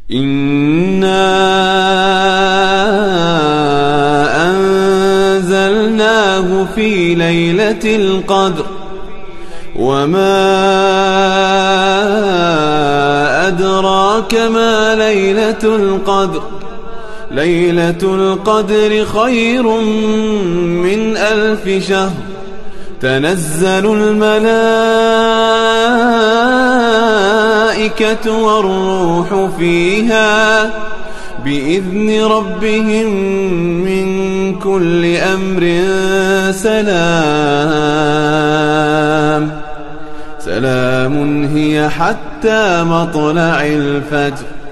إنا أنزلناه في ليلة القدر وما أدراك ما ليلة القدر ليلة القدر خير من 1000 شهر تنزل الملائكة والروح فيها بإذن ربهم من كل أمر سلام هي حتى مطلع الفجر